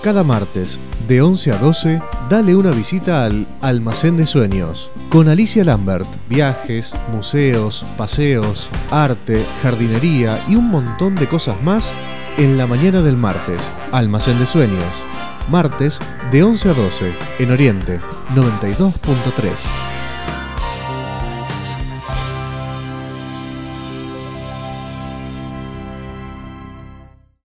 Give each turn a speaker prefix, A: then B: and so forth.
A: Cada martes, de 11 a 12, dale una visita al Almacén de Sueños. Con Alicia Lambert, viajes, museos, paseos, arte, jardinería y un montón de cosas más en la mañana del martes. Almacén de Sueños. Martes, de 11 a 12, en Oriente, 92.3.